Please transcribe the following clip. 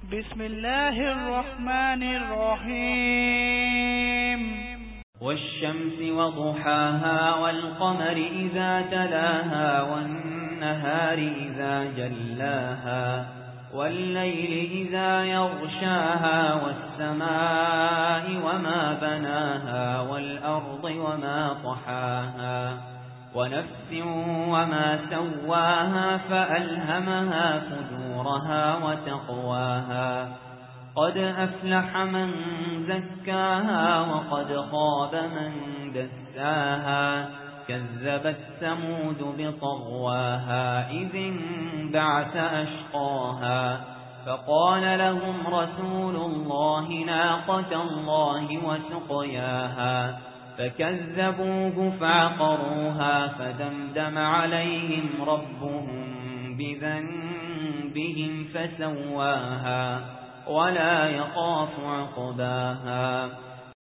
بسم الله الرحمن الرحيم والشمس وضحاها والقمر إذا تلاها والنهار إذا جلاها والليل إذا يغشاها والسماء وما بناها والأرض وما طحاها ونفس وما سواها فألهمها فجورها وتقواها قد أفلح من زكاها وقد خاب من دساها كذبت ثمود بطغواها إذ انبعث أشقاها فقال لهم رسول الله ناقة الله وسقياها فكذبوه فعقروها فدمدم عليهم ربهم بذنبهم فسواها ولا يخاف عقباها